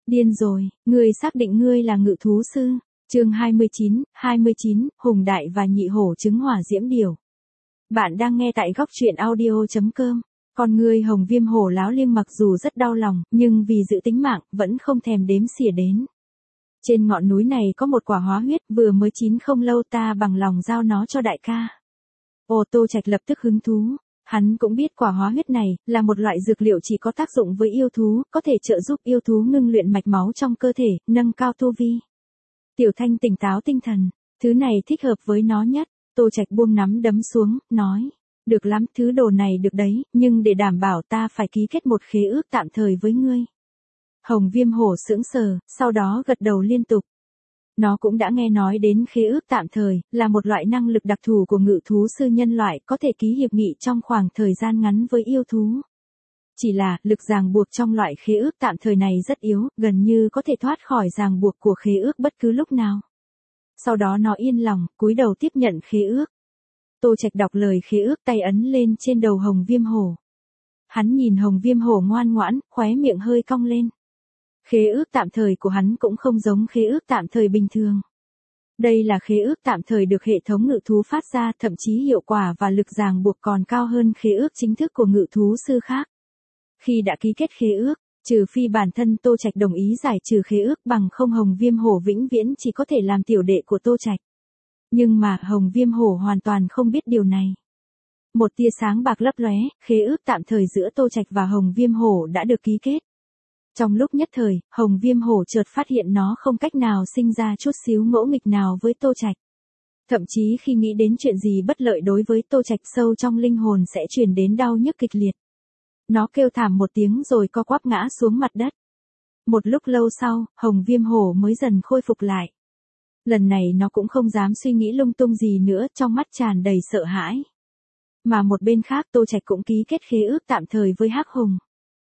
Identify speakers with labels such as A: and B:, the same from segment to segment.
A: Điên rồi, ngươi xác định ngươi là ngự thú sư. Chương 29, Hùng Đại và Nhị Hổ trứng hỏa diễm điểu. Bạn đang nghe tại góc truyện audio.com. Con ngươi Hồng Viêm Hổ láo liêng mặc dù rất đau lòng, nhưng vì giữ tính mạng, vẫn không thèm đếm xỉa đến. Trên ngọn núi này có một quả hóa huyết vừa mới chín không lâu, ta bằng lòng giao nó cho đại ca. Ô Tô Trạch lập tức hứng thú. Hắn cũng biết quả hóa huyết này là một loại dược liệu chỉ có tác dụng với yêu thú, có thể trợ giúp yêu thú ngưng luyện mạch máu trong cơ thể, nâng cao tu vi. Tiểu Thanh tỉnh táo tinh thần, thứ này thích hợp với nó nhất. Tô Trạch buông nắm đấm xuống, nói, được lắm, thứ đồ này được đấy, nhưng để đảm bảo ta phải ký kết một khế ước tạm thời với ngươi. Hồng Viêm Hổ sững sờ, sau đó gật đầu liên tục. Nó cũng đã nghe nói đến khế ước tạm thời, là một loại năng lực đặc thù của ngự thú sư nhân loại, có thể ký hiệp nghị trong khoảng thời gian ngắn với yêu thú. Chỉ là, lực ràng buộc trong loại khế ước tạm thời này rất yếu, gần như có thể thoát khỏi ràng buộc của khế ước bất cứ lúc nào. Sau đó nó yên lòng, cúi đầu tiếp nhận khế ước. Tô Trạch đọc lời khế ước, tay ấn lên trên đầu Hồng Viêm Hổ. Hắn nhìn Hồng Viêm Hổ ngoan ngoãn, khóe miệng hơi cong lên. Khế ước tạm thời của hắn cũng không giống khế ước tạm thời bình thường. Đây là khế ước tạm thời được hệ thống ngự thú phát ra, thậm chí hiệu quả và lực ràng buộc còn cao hơn khế ước chính thức của ngự thú sư khác. Khi đã ký kết khế ước, trừ phi bản thân Tô Trạch đồng ý giải trừ khế ước, bằng không Hồng Viêm Hổ vĩnh viễn chỉ có thể làm tiểu đệ của Tô Trạch. Nhưng mà Hồng Viêm Hổ hoàn toàn không biết điều này. Một tia sáng bạc lấp lóe, khế ước tạm thời giữa Tô Trạch và Hồng Viêm Hổ đã được ký kết. Trong lúc nhất thời, Hồng Viêm Hổ chợt phát hiện nó không cách nào sinh ra chút xíu ngỗ nghịch nào với Tô Trạch. Thậm chí khi nghĩ đến chuyện gì bất lợi đối với Tô Trạch, sâu trong linh hồn sẽ truyền đến đau nhức kịch liệt. Nó kêu thảm một tiếng rồi co quắp ngã xuống mặt đất. Một lúc lâu sau, Hồng Viêm Hổ mới dần khôi phục lại. Lần này nó cũng không dám suy nghĩ lung tung gì nữa, trong mắt tràn đầy sợ hãi. Mà một bên khác, Tô Trạch cũng ký kết khế ước tạm thời với Hắc Hùng.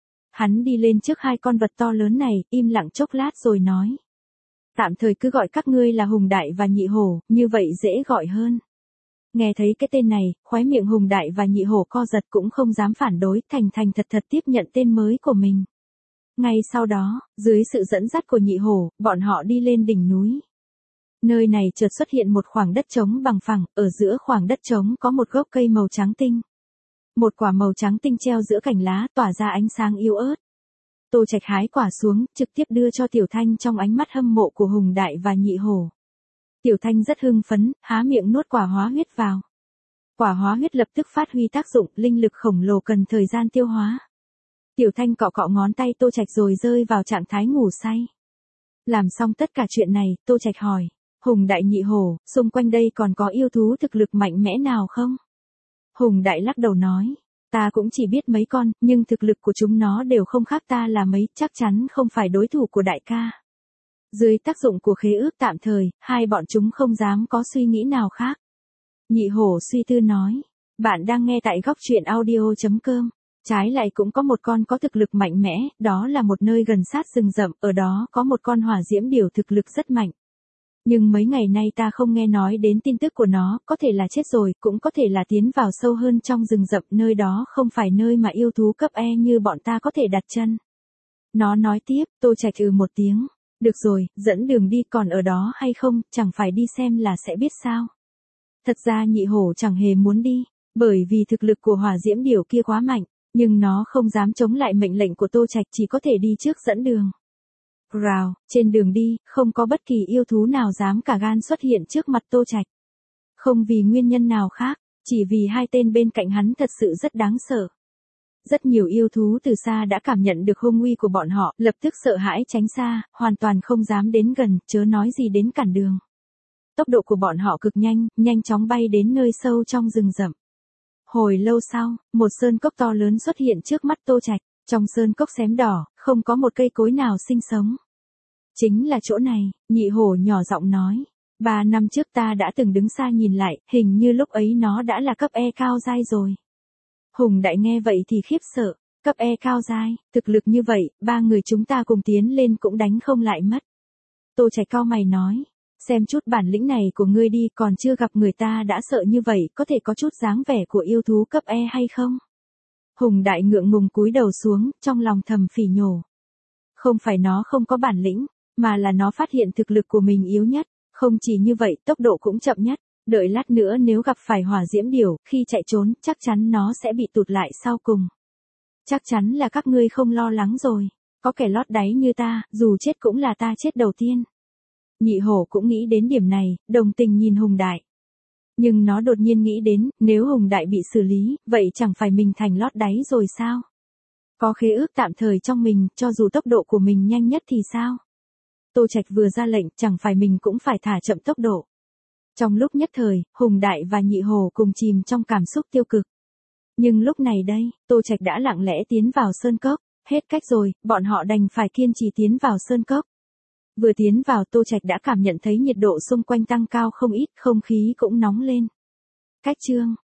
A: Hắn đi lên trước hai con vật to lớn này, im lặng chốc lát rồi nói. Tạm thời cứ gọi các ngươi là Hùng Đại và Nhị Hổ, như vậy dễ gọi hơn. Nghe thấy cái tên này, khóe miệng Hùng Đại và Nhị Hổ co giật, cũng không dám phản đối, thành thành thật thật tiếp nhận tên mới của mình. Ngay sau đó, dưới sự dẫn dắt của Nhị Hổ, bọn họ đi lên đỉnh núi. Nơi này chợt xuất hiện một khoảng đất trống bằng phẳng, ở giữa khoảng đất trống có một gốc cây màu trắng tinh. Một quả màu trắng tinh treo giữa cành lá, tỏa ra ánh sáng yếu ớt. Tô Trạch hái quả xuống, trực tiếp đưa cho Tiểu Thanh trong ánh mắt hâm mộ của Hùng Đại và Nhị Hổ. Tiểu Thanh rất hưng phấn, há miệng nuốt quả hóa huyết vào. Quả hóa huyết lập tức phát huy tác dụng, linh lực khổng lồ cần thời gian tiêu hóa. Tiểu Thanh cọ cọ ngón tay Tô Trạch rồi rơi vào trạng thái ngủ say. Làm xong tất cả chuyện này, Tô Trạch hỏi, Hùng Đại Nhị Hổ, xung quanh đây còn có yêu thú thực lực mạnh mẽ nào không? Hùng Đại lắc đầu nói, ta cũng chỉ biết mấy con, nhưng thực lực của chúng nó đều không khác ta là mấy, chắc chắn không phải đối thủ của đại ca. Dưới tác dụng của khế ước tạm thời, hai bọn chúng không dám có suy nghĩ nào khác. Nhị Hổ suy tư nói, bạn đang nghe tại góc truyện audio.com. Trái lại cũng có một con có thực lực mạnh mẽ, đó là một nơi gần sát rừng rậm, ở đó có một con hỏa diễm điểu thực lực rất mạnh. Nhưng mấy ngày nay ta không nghe nói đến tin tức của nó, có thể là chết rồi, cũng có thể là tiến vào sâu hơn trong rừng rậm, nơi đó không phải nơi mà yêu thú cấp E như bọn ta có thể đặt chân. Nó nói tiếp, Tô Trạch một tiếng, được rồi, dẫn đường đi, còn ở đó hay không, chẳng phải đi xem là sẽ biết sao. Thật ra Nhị Hổ chẳng hề muốn đi, bởi vì thực lực của hỏa diễm điểu kia quá mạnh, nhưng nó không dám chống lại mệnh lệnh của Tô Trạch, chỉ có thể đi trước dẫn đường. Rào, trên đường đi, không có bất kỳ yêu thú nào dám cả gan xuất hiện trước mặt Tô Trạch. Không vì nguyên nhân nào khác, chỉ vì hai tên bên cạnh hắn thật sự rất đáng sợ. Rất nhiều yêu thú từ xa đã cảm nhận được hung uy của bọn họ, lập tức sợ hãi tránh xa, hoàn toàn không dám đến gần, chớ nói gì đến cản đường. Tốc độ của bọn họ cực nhanh, nhanh chóng bay đến nơi sâu trong rừng rậm. Hồi lâu sau, một sơn cốc to lớn xuất hiện trước mắt Tô Trạch. Trong sơn cốc xém đỏ, không có một cây cối nào sinh sống. Chính là chỗ này, Nhị Hổ nhỏ giọng nói. 3 năm trước ta đã từng đứng xa nhìn lại, hình như lúc ấy nó đã là cấp E cao giai rồi. Hùng Đại nghe vậy thì khiếp sợ, cấp E cao giai, thực lực như vậy, 3 người chúng ta cùng tiến lên cũng đánh không lại mất. Tô Trạch cau mày nói, xem chút bản lĩnh này của ngươi đi, còn chưa gặp người ta đã sợ như vậy, có thể có chút dáng vẻ của yêu thú cấp E hay không? Hùng Đại ngượng ngùng cúi đầu xuống, trong lòng thầm phỉ nhổ. Không phải nó không có bản lĩnh, mà là nó phát hiện thực lực của mình yếu nhất. Không chỉ như vậy, tốc độ cũng chậm nhất. Đợi lát nữa nếu gặp phải hỏa diễm điểu, khi chạy trốn, chắc chắn nó sẽ bị tụt lại sau cùng. Chắc chắn là các ngươi không lo lắng rồi. Có kẻ lót đáy như ta, dù chết cũng là ta chết đầu tiên. Nhị hổ cũng nghĩ đến điểm này, đồng tình nhìn Hùng Đại. Nhưng nó đột nhiên nghĩ đến, nếu Hùng Đại bị xử lý, vậy chẳng phải mình thành lót đáy rồi sao? Có khế ước tạm thời trong mình, cho dù tốc độ của mình nhanh nhất thì sao? Tô Trạch vừa ra lệnh, chẳng phải mình cũng phải thả chậm tốc độ. Trong lúc nhất thời, Hùng Đại và Nhị Hổ cùng chìm trong cảm xúc tiêu cực. Nhưng lúc này đây, Tô Trạch đã lặng lẽ tiến vào sơn cốc. Hết cách rồi, bọn họ đành phải kiên trì tiến vào sơn cốc. Vừa tiến vào, Tô Trạch đã cảm nhận thấy nhiệt độ xung quanh tăng cao không ít, không khí cũng nóng lên. Cách chương